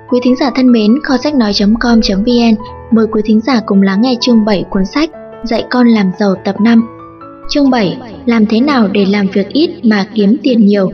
Quý thính giả thân mến, kho sách nói.com.vn mời quý thính giả cùng lắng nghe chương 7 cuốn sách Dạy con làm giàu tập 5. Chương 7. Làm thế nào để làm việc ít mà kiếm tiền nhiều?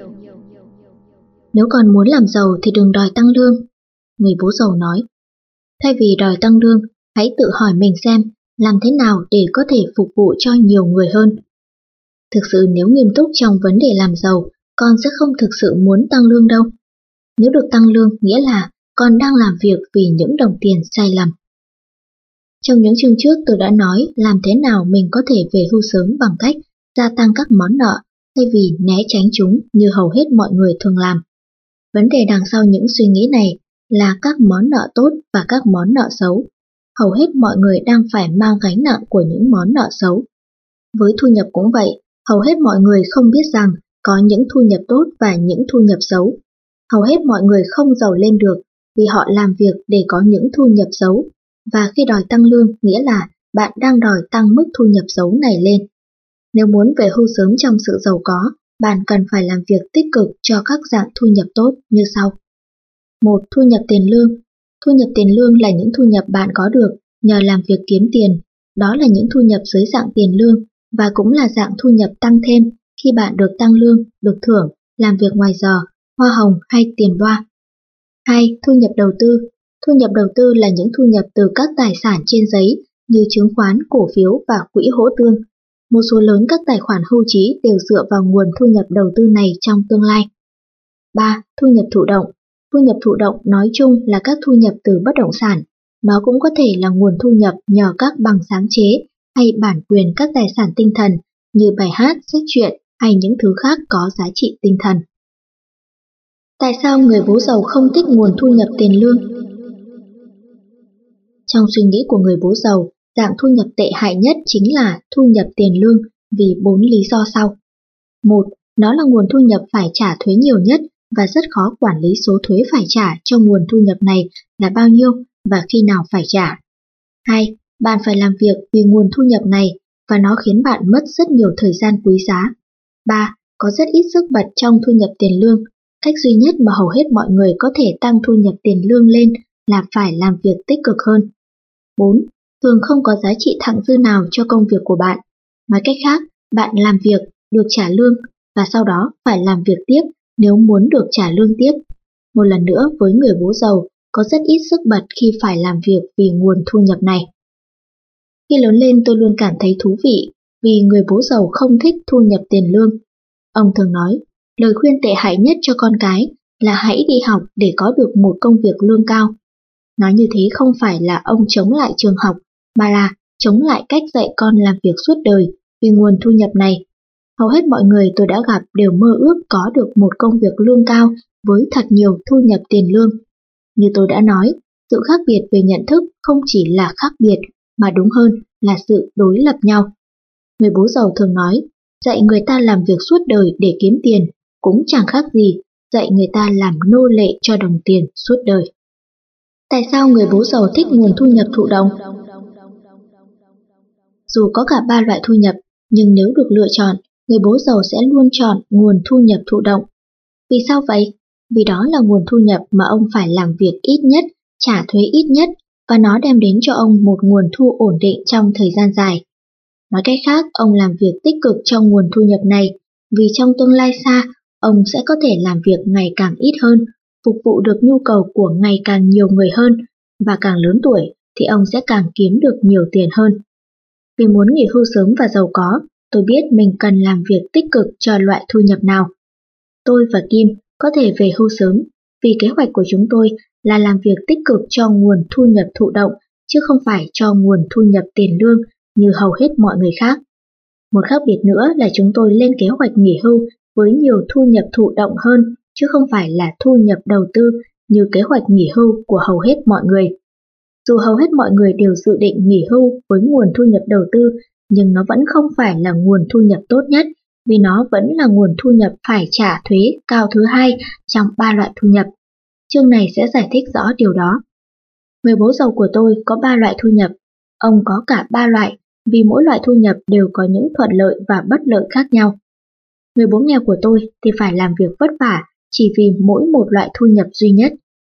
Nếu con muốn làm giàu thì đừng đòi tăng lương, người bố giàu nói. Thay vì đòi tăng lương, hãy tự hỏi mình xem làm thế nào để có thể phục vụ cho nhiều người hơn. Thực sự nếu nghiêm túc trong vấn đề làm giàu, con sẽ không thực sự muốn tăng lương đâu. Nếu được tăng lương nghĩa là con đang làm việc vì những đồng tiền sai lầm. Trong những chương trước tôi đã nói làm thế nào mình có thể về hưu sớm bằng cách gia tăng các món nợ thay vì né tránh chúng như hầu hết mọi người thường làm. Vấn đề đằng sau những suy nghĩ này là các món nợ tốt và các món nợ xấu. Hầu hết mọi người đang phải mang gánh nặng của những món nợ xấu. Với thu nhập cũng vậy, hầu hết mọi người không biết rằng có những thu nhập tốt và những thu nhập xấu. Hầu hết mọi người không giàu lên được vì họ làm việc để có những thu nhập xấu, và khi đòi tăng lương nghĩa là bạn đang đòi tăng mức thu nhập xấu này lên. Nếu muốn về hưu sớm trong sự giàu có, bạn cần phải làm việc tích cực cho các dạng thu nhập tốt như sau. 1. Thu nhập tiền lương. Thu nhập tiền lương là những thu nhập bạn có được nhờ làm việc kiếm tiền. Đó là những thu nhập dưới dạng tiền lương và cũng là dạng thu nhập tăng thêm khi bạn được tăng lương, được thưởng, làm việc ngoài giờ, hoa hồng hay tiền đoa. 2. Thu nhập đầu tư. Thu nhập đầu tư là những thu nhập từ các tài sản trên giấy như chứng khoán, cổ phiếu và quỹ hỗ tương. Một số lớn các tài khoản hưu trí đều dựa vào nguồn thu nhập đầu tư này trong tương lai. 3. Thu nhập thụ động. Thu nhập thụ động nói chung là các thu nhập từ bất động sản. Nó cũng có thể là nguồn thu nhập nhờ các bằng sáng chế hay bản quyền các tài sản tinh thần như bài hát, sách truyện hay những thứ khác có giá trị tinh thần. Tại sao người bố giàu không thích nguồn thu nhập tiền lương? Trong suy nghĩ của người bố giàu, dạng thu nhập tệ hại nhất chính là thu nhập tiền lương vì 4 lý do sau. 1. Nó là nguồn thu nhập phải trả thuế nhiều nhất và rất khó quản lý số thuế phải trả cho nguồn thu nhập này là bao nhiêu và khi nào phải trả. 2. Bạn phải làm việc vì nguồn thu nhập này và nó khiến bạn mất rất nhiều thời gian quý giá. 3. Có rất ít sức bật trong thu nhập tiền lương. Cách duy nhất mà hầu hết mọi người có thể tăng thu nhập tiền lương lên là phải làm việc tích cực hơn. 4. Thường không có giá trị thặng dư nào cho công việc của bạn. Nói cách khác, bạn làm việc, được trả lương và sau đó phải làm việc tiếp nếu muốn được trả lương tiếp. Một lần nữa với người bố giàu, có rất ít sức bật khi phải làm việc vì nguồn thu nhập này. Khi lớn lên tôi luôn cảm thấy thú vị vì người bố giàu không thích thu nhập tiền lương. Ông thường nói, lời khuyên tệ hại nhất cho con cái là hãy đi học để có được một công việc lương cao. Nói như thế không phải là ông chống lại trường học, mà là chống lại cách dạy con làm việc suốt đời vì nguồn thu nhập này. Hầu hết mọi người tôi đã gặp đều mơ ước có được một công việc lương cao với thật nhiều thu nhập tiền lương. Như tôi đã nói, sự khác biệt về nhận thức không chỉ là khác biệt, mà đúng hơn là sự đối lập nhau. Người bố giàu thường nói, dạy người ta làm việc suốt đời để kiếm tiền cũng chẳng khác gì dạy người ta làm nô lệ cho đồng tiền suốt đời. Tại sao người bố giàu thích nguồn thu nhập thụ động? Dù có cả 3 loại thu nhập, nhưng nếu được lựa chọn, người bố giàu sẽ luôn chọn nguồn thu nhập thụ động. Vì sao vậy? Vì đó là nguồn thu nhập mà ông phải làm việc ít nhất, trả thuế ít nhất, và nó đem đến cho ông một nguồn thu ổn định trong thời gian dài. Nói cách khác, ông làm việc tích cực trong nguồn thu nhập này, vì trong tương lai xa, ông sẽ có thể làm việc ngày càng ít hơn, phục vụ được nhu cầu của ngày càng nhiều người hơn, và càng lớn tuổi thì ông sẽ càng kiếm được nhiều tiền hơn. Vì muốn nghỉ hưu sớm và giàu có, tôi biết mình cần làm việc tích cực cho loại thu nhập nào. Tôi và Kim có thể về hưu sớm vì kế hoạch của chúng tôi là làm việc tích cực cho nguồn thu nhập thụ động chứ không phải cho nguồn thu nhập tiền lương như hầu hết mọi người khác. Một khác biệt nữa là chúng tôi lên kế hoạch nghỉ hưu với nhiều thu nhập thụ động hơn chứ không phải là thu nhập đầu tư như kế hoạch nghỉ hưu của hầu hết mọi người. Dù hầu hết mọi người đều dự định nghỉ hưu với nguồn thu nhập đầu tư, nhưng nó vẫn không phải là nguồn thu nhập tốt nhất vì nó vẫn là nguồn thu nhập phải trả thuế cao thứ hai trong 3 loại thu nhập. Chương này sẽ giải thích rõ điều đó. Người bố giàu của tôi có 3 loại thu nhập. Ông có cả 3 loại vì mỗi loại thu nhập đều có những thuận lợi và bất lợi khác nhau. Người bố nghèo của tôi thì phải làm việc vất vả chỉ vì mỗi một loại thu nhập duy nhất.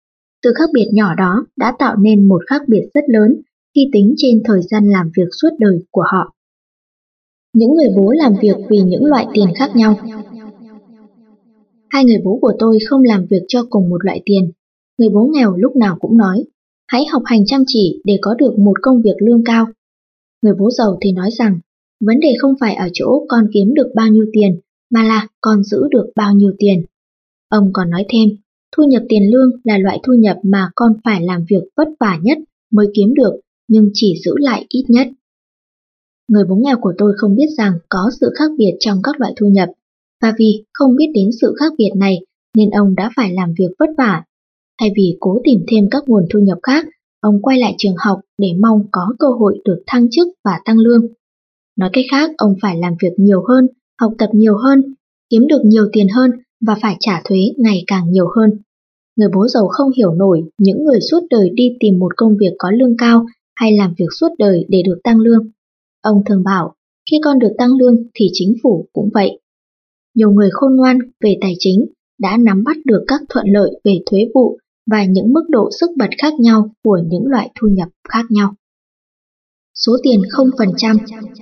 Sự khác biệt nhỏ đó đã tạo nên một khác biệt rất lớn khi tính trên thời gian làm việc suốt đời của họ. Những người bố làm việc vì những loại tiền khác nhau. Hai người bố của tôi không làm việc cho cùng một loại tiền. Người bố nghèo lúc nào cũng nói, hãy học hành chăm chỉ để có được một công việc lương cao. Người bố giàu thì nói rằng, vấn đề không phải ở chỗ con kiếm được bao nhiêu tiền, mà là con giữ được bao nhiêu tiền. Ông còn nói thêm, thu nhập tiền lương là loại thu nhập mà con phải làm việc vất vả nhất mới kiếm được, nhưng chỉ giữ lại ít nhất. Người bố nghèo của tôi không biết rằng có sự khác biệt trong các loại thu nhập, và vì không biết đến sự khác biệt này nên ông đã phải làm việc vất vả. Thay vì cố tìm thêm các nguồn thu nhập khác, ông quay lại trường học để mong có cơ hội được thăng chức và tăng lương. Nói cách khác, ông phải làm việc nhiều hơn, học tập nhiều hơn, kiếm được nhiều tiền hơn và phải trả thuế ngày càng nhiều hơn. Người bố giàu không hiểu nổi những người suốt đời đi tìm một công việc có lương cao hay làm việc suốt đời để được tăng lương. Ông thường bảo, khi con được tăng lương thì chính phủ cũng vậy. Nhiều người khôn ngoan về tài chính đã nắm bắt được các thuận lợi về thuế vụ và những mức độ sức bật khác nhau của những loại thu nhập khác nhau. Số tiền 0%.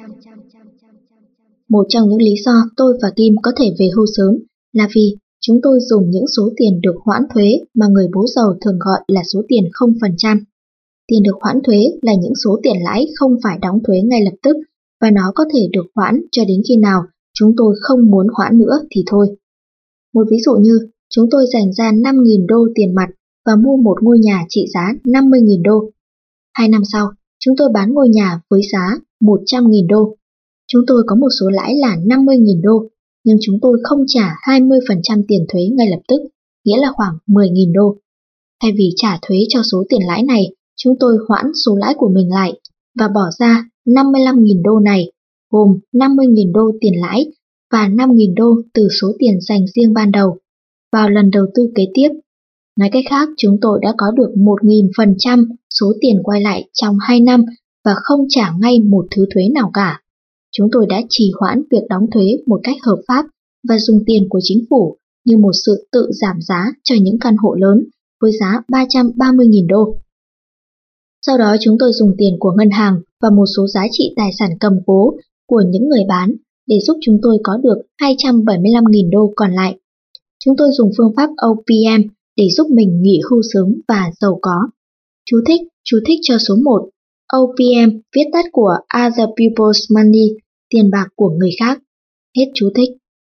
Một trong những lý do tôi và Kim có thể về hưu sớm là vì chúng tôi dùng những số tiền được hoãn thuế mà người bố giàu thường gọi là số tiền 0%. Tiền được hoãn thuế là những số tiền lãi không phải đóng thuế ngay lập tức và nó có thể được hoãn cho đến khi nào chúng tôi không muốn hoãn nữa thì thôi. Một ví dụ như, chúng tôi dành ra 5.000 đô tiền mặt và mua một ngôi nhà trị giá 50.000 đô. 2 năm sau, chúng tôi bán ngôi nhà với giá 100.000 đô. Chúng tôi có một số lãi là 50.000 đô, nhưng chúng tôi không trả 20% tiền thuế ngay lập tức, nghĩa là khoảng 10.000 đô. Thay vì trả thuế cho số tiền lãi này, chúng tôi hoãn số lãi của mình lại và bỏ ra 55.000 đô này, gồm 50.000 đô tiền lãi và 5.000 đô từ số tiền dành riêng ban đầu, vào lần đầu tư kế tiếp. Nói cách khác, chúng tôi đã có được 1.000% số tiền quay lại trong 2 năm và không trả ngay một thứ thuế nào cả. Chúng tôi đã trì hoãn việc đóng thuế một cách hợp pháp và dùng tiền của chính phủ như một sự tự giảm giá cho những căn hộ lớn với giá 330.000 đô. Sau đó chúng tôi dùng tiền của ngân hàng và một số giá trị tài sản cầm cố của những người bán để giúp chúng tôi có được 275.000 đô còn lại. Chúng tôi dùng phương pháp OPM để giúp mình nghỉ hưu sớm và giàu có. Chú thích cho số 1. OPM viết tắt của Other People's Money, tiền bạc của người khác. Hết chú thích.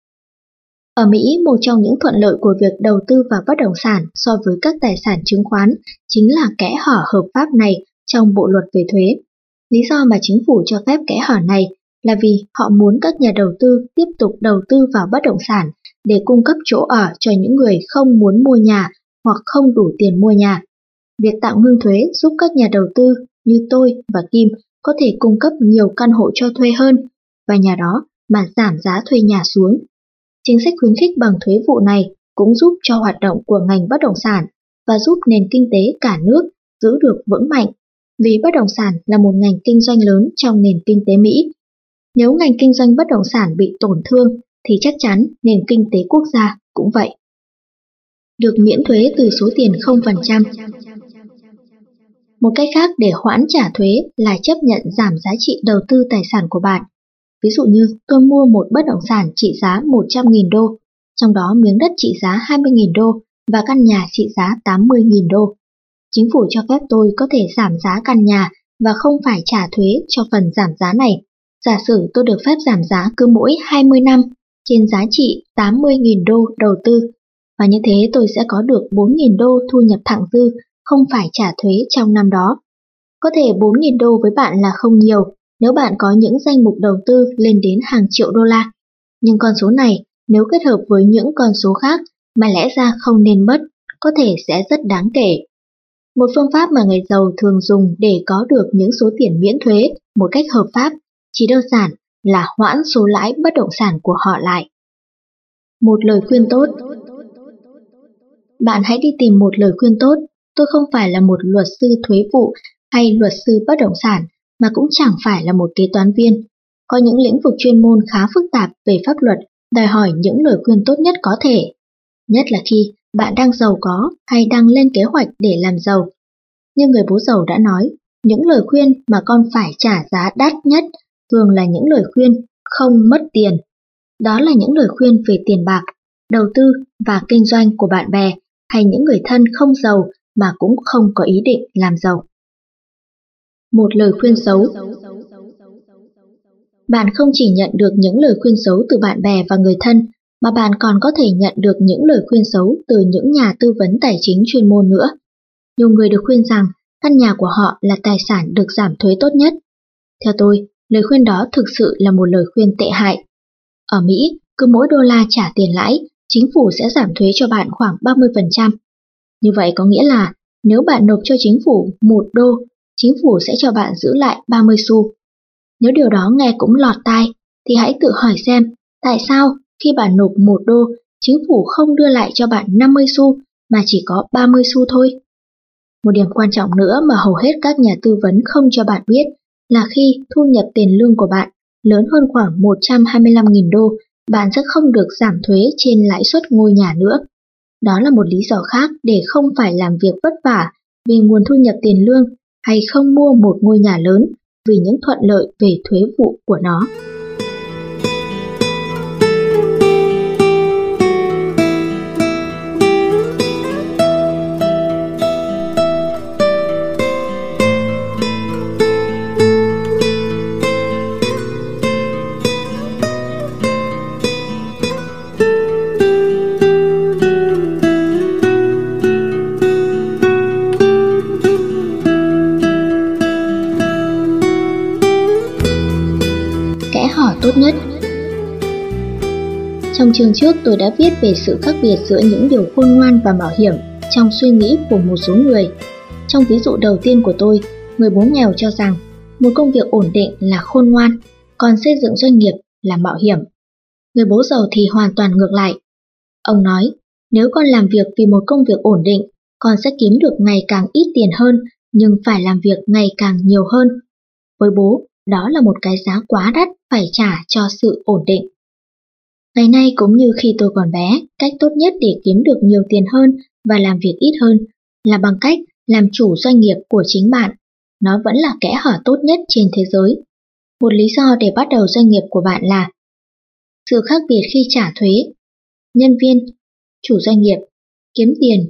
Ở Mỹ, một trong những thuận lợi của việc đầu tư vào bất động sản so với các tài sản chứng khoán chính là kẽ hở hợp pháp này trong bộ luật về thuế. Lý do mà chính phủ cho phép kẽ hở này là vì họ muốn các nhà đầu tư tiếp tục đầu tư vào bất động sản để cung cấp chỗ ở cho những người không muốn mua nhà hoặc không đủ tiền mua nhà. Việc tạm ngưng thuế giúp các nhà đầu tư như tôi và Kim có thể cung cấp nhiều căn hộ cho thuê hơn và nhờ đó mà giảm giá thuê nhà xuống. Chính sách khuyến khích bằng thuế vụ này cũng giúp cho hoạt động của ngành bất động sản và giúp nền kinh tế cả nước giữ được vững mạnh, vì bất động sản là một ngành kinh doanh lớn trong nền kinh tế Mỹ. Nếu ngành kinh doanh bất động sản bị tổn thương thì chắc chắn nền kinh tế quốc gia cũng vậy. Được miễn thuế từ số tiền 0%. Một cách khác để hoãn trả thuế là chấp nhận giảm giá trị đầu tư tài sản của bạn. Ví dụ như tôi mua một bất động sản trị giá 100.000 đô, trong đó miếng đất trị giá 20.000 đô và căn nhà trị giá 80.000 đô. Chính phủ cho phép tôi có thể giảm giá căn nhà và không phải trả thuế cho phần giảm giá này. Giả sử tôi được phép giảm giá cứ mỗi 20 năm trên giá trị 80.000 đô đầu tư, và như thế tôi sẽ có được 4.000 đô thu nhập thặng dư, không phải trả thuế trong năm đó. Có thể 4.000 đô với bạn là không nhiều nếu bạn có những danh mục đầu tư lên đến hàng triệu đô la. Nhưng con số này nếu kết hợp với những con số khác mà lẽ ra không nên mất, có thể sẽ rất đáng kể. Một phương pháp mà người giàu thường dùng để có được những số tiền miễn thuế một cách hợp pháp chỉ đơn giản là hoãn số lãi bất động sản của họ lại. Một lời khuyên tốt. Bạn hãy đi tìm một lời khuyên tốt. Tôi không phải là một luật sư thuế vụ hay luật sư bất động sản, mà cũng chẳng phải là một kế toán viên. Có những lĩnh vực chuyên môn khá phức tạp về pháp luật, đòi hỏi những lời khuyên tốt nhất có thể. Nhất là khi bạn đang giàu có hay đang lên kế hoạch để làm giàu. Như người bố giàu đã nói, những lời khuyên mà con phải trả giá đắt nhất thường là những lời khuyên không mất tiền. Đó là những lời khuyên về tiền bạc, đầu tư và kinh doanh của bạn bè hay những người thân không giàu mà cũng không có ý định làm giàu. Một lời khuyên xấu. Bạn không chỉ nhận được những lời khuyên xấu từ bạn bè và người thân, mà bạn còn có thể nhận được những lời khuyên xấu từ những nhà tư vấn tài chính chuyên môn nữa. Nhiều người được khuyên rằng căn nhà của họ là tài sản được giảm thuế tốt nhất. Theo tôi, lời khuyên đó thực sự là một lời khuyên tệ hại. Ở Mỹ, cứ mỗi đô la trả tiền lãi, chính phủ sẽ giảm thuế cho bạn khoảng 30%. Như vậy có nghĩa là nếu bạn nộp cho chính phủ $1, chính phủ sẽ cho bạn giữ lại 30 xu. Nếu điều đó nghe cũng lọt tai, thì hãy tự hỏi xem tại sao khi bạn nộp $1, chính phủ không đưa lại cho bạn 50 xu mà chỉ có 30 xu thôi. Một điểm quan trọng nữa mà hầu hết các nhà tư vấn không cho bạn biết là khi thu nhập tiền lương của bạn lớn hơn khoảng 125.000 đô, bạn sẽ không được giảm thuế trên lãi suất ngôi nhà nữa. Đó là một lý do khác để không phải làm việc vất vả vì nguồn thu nhập tiền lương hay không mua một ngôi nhà lớn vì những thuận lợi về thuế vụ của nó. Kẽ hở tốt nhất. Trong chương trước tôi đã viết về sự khác biệt giữa những điều khôn ngoan và mạo hiểm trong suy nghĩ của một số người. Trong ví dụ đầu tiên của tôi, người bố nghèo cho rằng một công việc ổn định là khôn ngoan, còn xây dựng doanh nghiệp là mạo hiểm. Người bố giàu thì hoàn toàn ngược lại. Ông nói, nếu con làm việc vì một công việc ổn định, con sẽ kiếm được ngày càng ít tiền hơn, nhưng phải làm việc ngày càng nhiều hơn. Với bố, đó là một cái giá quá đắt phải trả cho sự ổn định. Ngày nay cũng như khi tôi còn bé, cách tốt nhất để kiếm được nhiều tiền hơn và làm việc ít hơn là bằng cách làm chủ doanh nghiệp của chính bạn. Nó vẫn là kẽ hở tốt nhất trên thế giới. Một lý do để bắt đầu doanh nghiệp của bạn là sự khác biệt khi trả thuế. Nhân viên, chủ doanh nghiệp, kiếm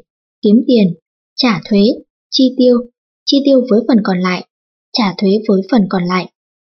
tiền, trả thuế, chi tiêu với phần còn lại, trả thuế với phần còn lại.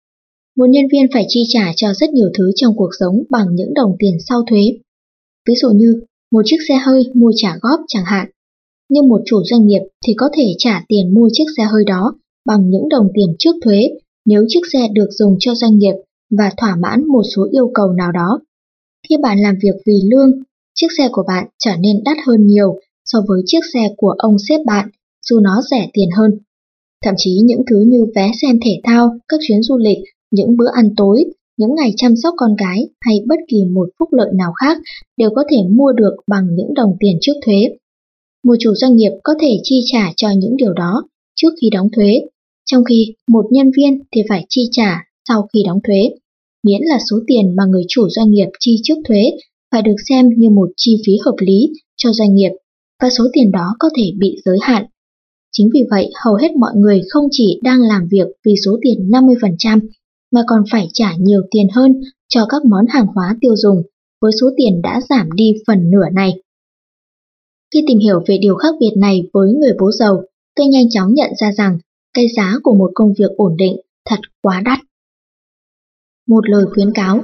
Một nhân viên phải chi trả cho rất nhiều thứ trong cuộc sống bằng những đồng tiền sau thuế. Ví dụ như một chiếc xe hơi mua trả góp chẳng hạn. Nhưng một chủ doanh nghiệp thì có thể trả tiền mua chiếc xe hơi đó bằng những đồng tiền trước thuế nếu chiếc xe được dùng cho doanh nghiệp và thỏa mãn một số yêu cầu nào đó. Khi bạn làm việc vì lương, chiếc xe của bạn trở nên đắt hơn nhiều so với chiếc xe của ông sếp bạn, dù nó rẻ tiền hơn. Thậm chí những thứ như vé xem thể thao, các chuyến du lịch, những bữa ăn tối, những ngày chăm sóc con cái hay bất kỳ một phúc lợi nào khác đều có thể mua được bằng những đồng tiền trước thuế. Một chủ doanh nghiệp có thể chi trả cho những điều đó trước khi đóng thuế, trong khi một nhân viên thì phải chi trả sau khi đóng thuế, miễn là số tiền mà người chủ doanh nghiệp chi trước thuế phải được xem như một chi phí hợp lý cho doanh nghiệp và số tiền đó có thể bị giới hạn. Chính vì vậy, hầu hết mọi người không chỉ đang làm việc vì số tiền 50%, mà còn phải trả nhiều tiền hơn cho các món hàng hóa tiêu dùng với số tiền đã giảm đi phần nửa này. Khi tìm hiểu về điều khác biệt này với người bố giàu, tôi nhanh chóng nhận ra rằng cái giá của một công việc ổn định thật quá đắt. Một lời khuyến cáo.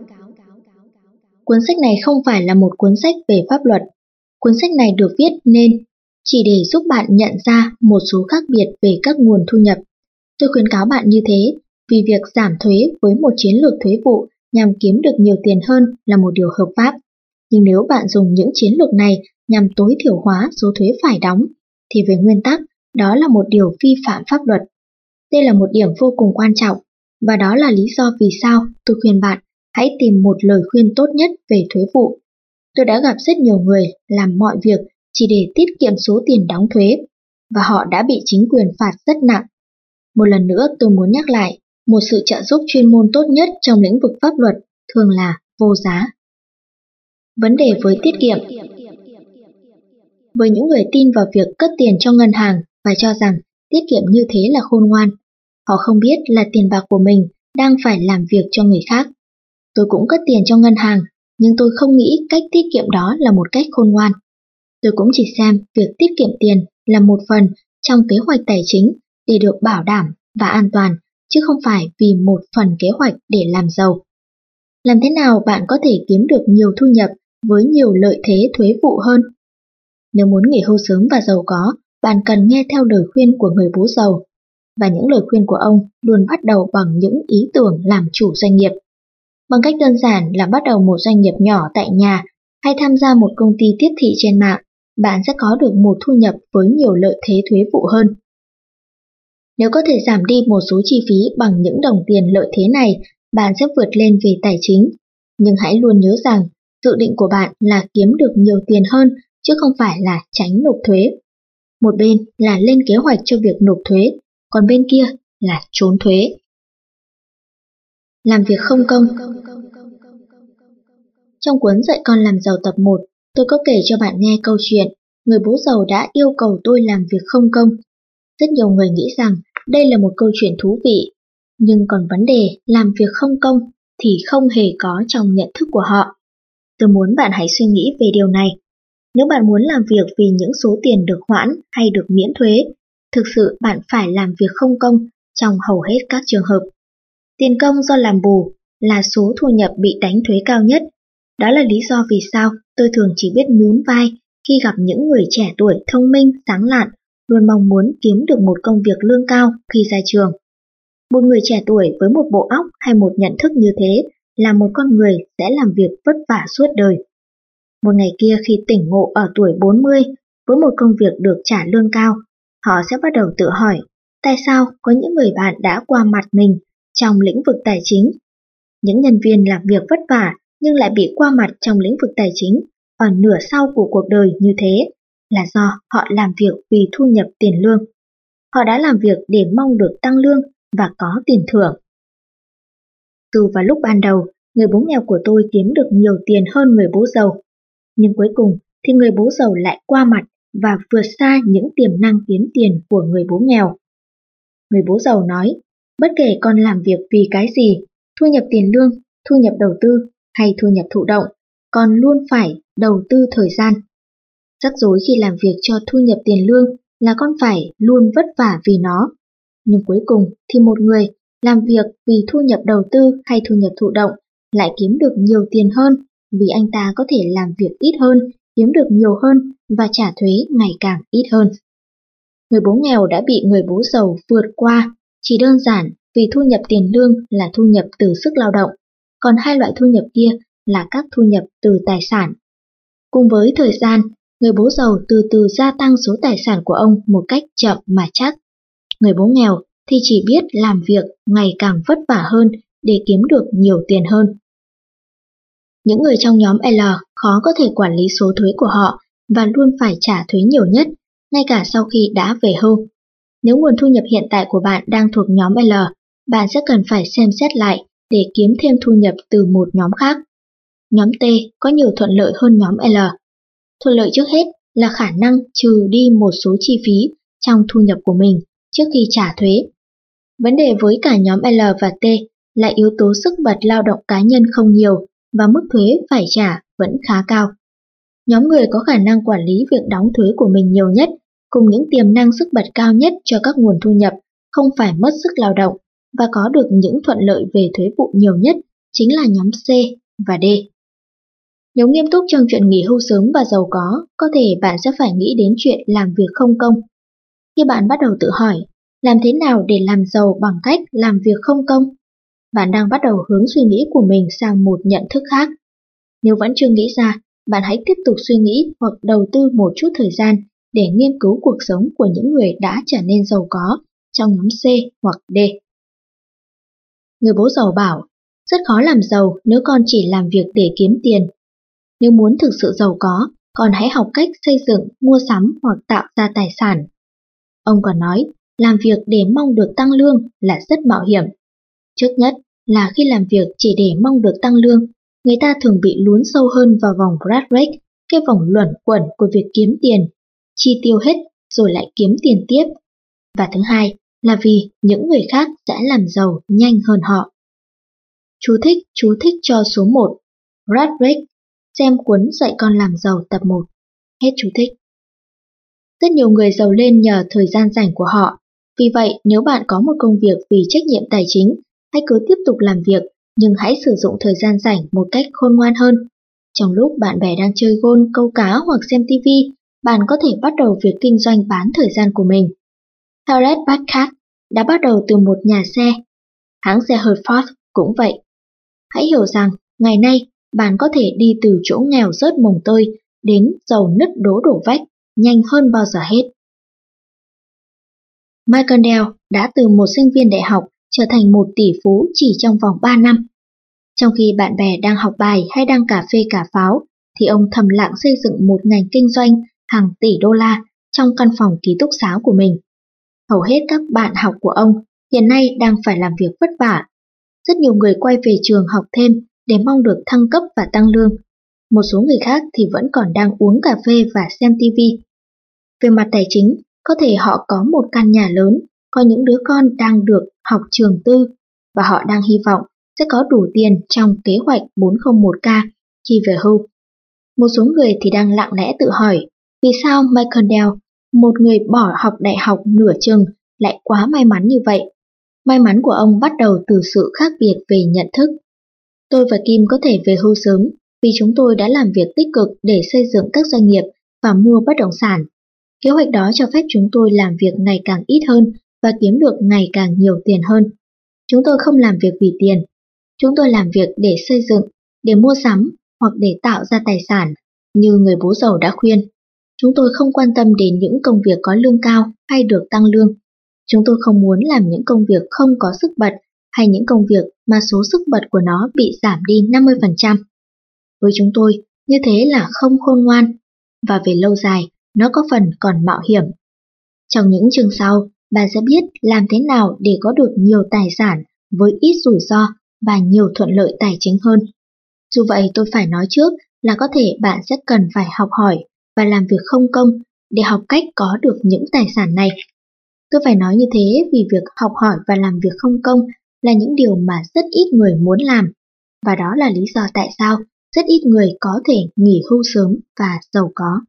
Cuốn sách này không phải là một cuốn sách về pháp luật. Cuốn sách này được viết nên chỉ để giúp bạn nhận ra một số khác biệt về các nguồn thu nhập. Tôi khuyến cáo bạn như thế vì việc giảm thuế với một chiến lược thuế vụ nhằm kiếm được nhiều tiền hơn là một điều hợp pháp. Nhưng nếu bạn dùng những chiến lược này nhằm tối thiểu hóa số thuế phải đóng, thì về nguyên tắc, đó là một điều vi phạm pháp luật. Đây là một điểm vô cùng quan trọng, và đó là lý do vì sao tôi khuyên bạn hãy tìm một lời khuyên tốt nhất về thuế vụ. Tôi đã gặp rất nhiều người làm mọi việc chỉ để tiết kiệm số tiền đóng thuế, và họ đã bị chính quyền phạt rất nặng. Một lần nữa tôi muốn nhắc lại, một sự trợ giúp chuyên môn tốt nhất trong lĩnh vực pháp luật thường là vô giá. Vấn đề với tiết kiệm. Với những người tin vào việc cất tiền trong ngân hàng và cho rằng tiết kiệm như thế là khôn ngoan, họ không biết là tiền bạc của mình đang phải làm việc cho người khác. Tôi cũng cất tiền trong ngân hàng, nhưng tôi không nghĩ cách tiết kiệm đó là một cách khôn ngoan. Tôi cũng chỉ xem việc tiết kiệm tiền là một phần trong kế hoạch tài chính để được bảo đảm và an toàn, chứ không phải vì một phần kế hoạch để làm giàu. Làm thế nào bạn có thể kiếm được nhiều thu nhập với nhiều lợi thế thuế vụ hơn? Nếu muốn nghỉ hưu sớm và giàu có, bạn cần nghe theo lời khuyên của người bố giàu. Và những lời khuyên của ông luôn bắt đầu bằng những ý tưởng làm chủ doanh nghiệp. Bằng cách đơn giản là bắt đầu một doanh nghiệp nhỏ tại nhà hay tham gia một công ty tiếp thị trên mạng, bạn sẽ có được một thu nhập với nhiều lợi thế thuế vụ hơn. Nếu có thể giảm đi một số chi phí bằng những đồng tiền lợi thế này, bạn sẽ vượt lên về tài chính. Nhưng hãy luôn nhớ rằng, dự định của bạn là kiếm được nhiều tiền hơn, chứ không phải là tránh nộp thuế. Một bên là lên kế hoạch cho việc nộp thuế, còn bên kia là trốn thuế. Làm việc không công. Trong cuốn Dạy con làm giàu tập 1, tôi có kể cho bạn nghe câu chuyện người bố giàu đã yêu cầu tôi làm việc không công. Rất nhiều người nghĩ rằng đây là một câu chuyện thú vị, nhưng còn vấn đề làm việc không công thì không hề có trong nhận thức của họ. Tôi muốn bạn hãy suy nghĩ về điều này. Nếu bạn muốn làm việc vì những số tiền được hoãn hay được miễn thuế, thực sự bạn phải làm việc không công trong hầu hết các trường hợp. Tiền công do làm bù là số thu nhập bị đánh thuế cao nhất. Đó là lý do vì sao tôi thường chỉ biết nhún vai khi gặp những người trẻ tuổi thông minh, sáng lạn, luôn mong muốn kiếm được một công việc lương cao khi ra trường. Một người trẻ tuổi với một bộ óc hay một nhận thức như thế là một con người sẽ làm việc vất vả suốt đời. Một ngày kia khi tỉnh ngộ ở tuổi 40 với một công việc được trả lương cao, họ sẽ bắt đầu tự hỏi tại sao có những người bạn đã qua mặt mình trong lĩnh vực tài chính. Những nhân viên làm việc vất vả nhưng lại bị qua mặt trong lĩnh vực tài chính ở nửa sau của cuộc đời như thế là do họ làm việc vì thu nhập tiền lương. Họ đã làm việc để mong được tăng lương và có tiền thưởng. Dù vào lúc ban đầu, người bố nghèo của tôi kiếm được nhiều tiền hơn người bố giàu, nhưng cuối cùng thì người bố giàu lại qua mặt và vượt xa những tiềm năng kiếm tiền của người bố nghèo. Người bố giàu nói, bất kể con làm việc vì cái gì, thu nhập tiền lương, thu nhập đầu tư hay thu nhập thụ động, con luôn phải đầu tư thời gian. Rắc rối khi làm việc cho thu nhập tiền lương là con phải luôn vất vả vì nó. Nhưng cuối cùng thì một người làm việc vì thu nhập đầu tư hay thu nhập thụ động lại kiếm được nhiều tiền hơn vì anh ta có thể làm việc ít hơn, kiếm được nhiều hơn và trả thuế ngày càng ít hơn. Người bố nghèo đã bị người bố giàu vượt qua chỉ đơn giản vì thu nhập tiền lương là thu nhập từ sức lao động, còn hai loại thu nhập kia là các thu nhập từ tài sản. Cùng với thời gian, người bố giàu từ từ gia tăng số tài sản của ông một cách chậm mà chắc. Người bố nghèo thì chỉ biết làm việc ngày càng vất vả hơn để kiếm được nhiều tiền hơn. Những người trong nhóm L khó có thể quản lý số thuế của họ và luôn phải trả thuế nhiều nhất, ngay cả sau khi đã về hưu. Nếu nguồn thu nhập hiện tại của bạn đang thuộc nhóm L, bạn sẽ cần phải xem xét lại để kiếm thêm thu nhập từ một nhóm khác. Nhóm T có nhiều thuận lợi hơn nhóm L. Thuận lợi trước hết là khả năng trừ đi một số chi phí trong thu nhập của mình trước khi trả thuế. Vấn đề với cả nhóm L và T là yếu tố sức bật lao động cá nhân không nhiều và mức thuế phải trả vẫn khá cao. Nhóm người có khả năng quản lý việc đóng thuế của mình nhiều nhất, cùng những tiềm năng sức bật cao nhất cho các nguồn thu nhập, không phải mất sức lao động và có được những thuận lợi về thuế vụ nhiều nhất chính là nhóm C và D. Nếu nghiêm túc trong chuyện nghỉ hưu sớm và giàu có thể bạn sẽ phải nghĩ đến chuyện làm việc không công. Khi bạn bắt đầu tự hỏi, làm thế nào để làm giàu bằng cách làm việc không công? Bạn đang bắt đầu hướng suy nghĩ của mình sang một nhận thức khác. Nếu vẫn chưa nghĩ ra, bạn hãy tiếp tục suy nghĩ hoặc đầu tư một chút thời gian để nghiên cứu cuộc sống của những người đã trở nên giàu có trong nhóm C hoặc D. Người bố giàu bảo, rất khó làm giàu nếu con chỉ làm việc để kiếm tiền. Nếu muốn thực sự giàu có, con hãy học cách xây dựng, mua sắm hoặc tạo ra tài sản. Ông còn nói, làm việc để mong được tăng lương là rất mạo hiểm. Trước nhất là khi làm việc chỉ để mong được tăng lương, người ta thường bị lún sâu hơn vào vòng rat race, cái vòng luẩn quẩn của việc kiếm tiền chi tiêu hết rồi lại kiếm tiền tiếp. Và thứ hai là vì những người khác sẽ làm giàu nhanh hơn họ. Chú thích cho số 1. Brad Rick, xem cuốn Dạy con làm giàu tập 1. Hết chú thích. Rất nhiều người giàu lên nhờ thời gian rảnh của họ. Vì vậy, nếu bạn có một công việc vì trách nhiệm tài chính, hãy cứ tiếp tục làm việc, nhưng hãy sử dụng thời gian rảnh một cách khôn ngoan hơn. Trong lúc bạn bè đang chơi gôn, câu cá hoặc xem TV, bạn có thể bắt đầu việc kinh doanh bán thời gian của mình. Hewlett Packard đã bắt đầu từ một nhà xe. Hãng xe hơi Ford cũng vậy. Hãy hiểu rằng, ngày nay, bạn có thể đi từ chỗ nghèo rớt mồng tơi đến giàu nứt đố đổ vách nhanh hơn bao giờ hết. Michael Dell đã từ một sinh viên đại học trở thành một tỷ phú chỉ trong vòng 3 năm. Trong khi bạn bè đang học bài hay đang cà phê cà pháo, thì ông thầm lặng xây dựng một ngành kinh doanh hàng tỷ đô la trong căn phòng ký túc xá của mình. Hầu hết các bạn học của ông hiện nay đang phải làm việc vất vả. Rất nhiều người quay về trường học thêm để mong được thăng cấp và tăng lương. Một số người khác thì vẫn còn đang uống cà phê và xem TV. Về mặt tài chính, có thể họ có một căn nhà lớn, có những đứa con đang được học trường tư, và họ đang hy vọng sẽ có đủ tiền trong kế hoạch 401k khi về hưu. Một số người thì đang lặng lẽ tự hỏi, vì sao Michael Dell, một người bỏ học đại học nửa chừng, lại quá may mắn như vậy? May mắn của ông bắt đầu từ sự khác biệt về nhận thức. Tôi và Kim có thể về hưu sớm vì chúng tôi đã làm việc tích cực để xây dựng các doanh nghiệp và mua bất động sản. Kế hoạch đó cho phép chúng tôi làm việc ngày càng ít hơn và kiếm được ngày càng nhiều tiền hơn. Chúng tôi không làm việc vì tiền. Chúng tôi làm việc để xây dựng, để mua sắm hoặc để tạo ra tài sản, như người bố giàu đã khuyên. Chúng tôi không quan tâm đến những công việc có lương cao hay được tăng lương. Chúng tôi không muốn làm những công việc không có sức bật hay những công việc mà số sức bật của nó bị giảm đi 50%. Với chúng tôi, như thế là không khôn ngoan, và về lâu dài, nó có phần còn mạo hiểm. Trong những chương sau, bạn sẽ biết làm thế nào để có được nhiều tài sản với ít rủi ro và nhiều thuận lợi tài chính hơn. Dù vậy, tôi phải nói trước là có thể bạn sẽ cần phải học hỏi và làm việc không công để học cách có được những tài sản này. Tôi phải nói như thế vì việc học hỏi và làm việc không công là những điều mà rất ít người muốn làm, và đó là lý do tại sao rất ít người có thể nghỉ hưu sớm và giàu có.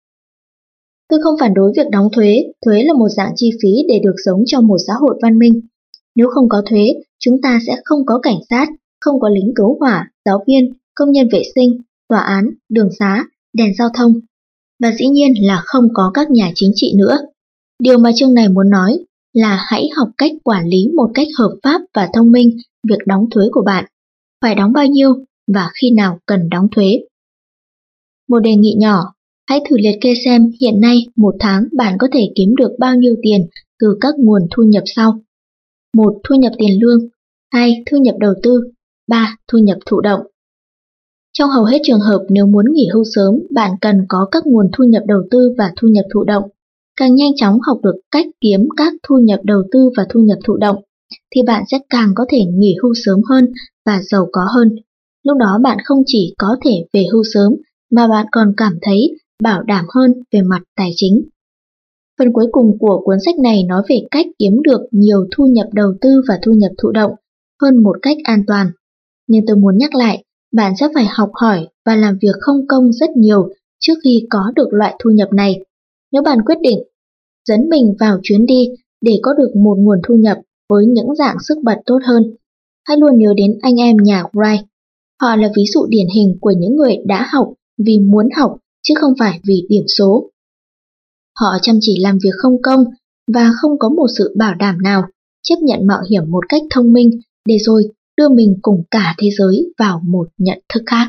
Tôi không phản đối việc đóng thuế. Thuế là một dạng chi phí để được sống trong một xã hội văn minh. Nếu không có thuế, chúng ta sẽ không có cảnh sát, không có lính cứu hỏa, giáo viên, công nhân vệ sinh, tòa án, đường xá, đèn giao thông, và dĩ nhiên là không có các nhà chính trị nữa. Điều mà chương này muốn nói là hãy học cách quản lý một cách hợp pháp và thông minh việc đóng thuế của bạn. Phải đóng bao nhiêu và khi nào cần đóng thuế. Một đề nghị nhỏ, hãy thử liệt kê xem hiện nay một tháng bạn có thể kiếm được bao nhiêu tiền từ các nguồn thu nhập sau. 1. Thu nhập tiền lương. 2. Thu nhập đầu tư. 3. Thu nhập thụ động. Trong hầu hết trường hợp, nếu muốn nghỉ hưu sớm, bạn cần có các nguồn thu nhập đầu tư và thu nhập thụ động. Càng nhanh chóng học được cách kiếm các thu nhập đầu tư và thu nhập thụ động, thì bạn sẽ càng có thể nghỉ hưu sớm hơn và giàu có hơn. Lúc đó bạn không chỉ có thể về hưu sớm, mà bạn còn cảm thấy bảo đảm hơn về mặt tài chính. Phần cuối cùng của cuốn sách này nói về cách kiếm được nhiều thu nhập đầu tư và thu nhập thụ động hơn một cách an toàn. Nhưng tôi muốn nhắc lại, bạn sẽ phải học hỏi và làm việc không công rất nhiều trước khi có được loại thu nhập này. Nếu bạn quyết định dấn mình vào chuyến đi để có được một nguồn thu nhập với những dạng sức bật tốt hơn, hãy luôn nhớ đến anh em nhà Wright. Họ là ví dụ điển hình của những người đã học vì muốn học chứ không phải vì điểm số. Họ chăm chỉ làm việc không công và không có một sự bảo đảm nào, chấp nhận mạo hiểm một cách thông minh để rồi đưa mình cùng cả thế giới vào một nhận thức khác.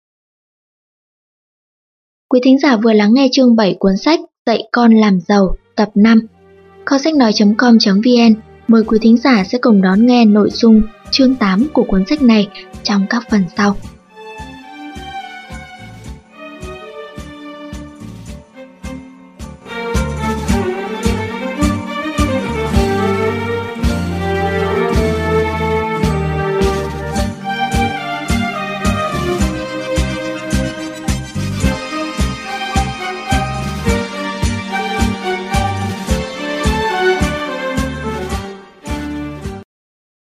Quý thính giả vừa lắng nghe chương 7 cuốn sách Dạy con làm giàu tập 5. Kho sách nói.com.vn mời quý thính giả sẽ cùng đón nghe nội dung chương 8 của cuốn sách này trong các phần sau.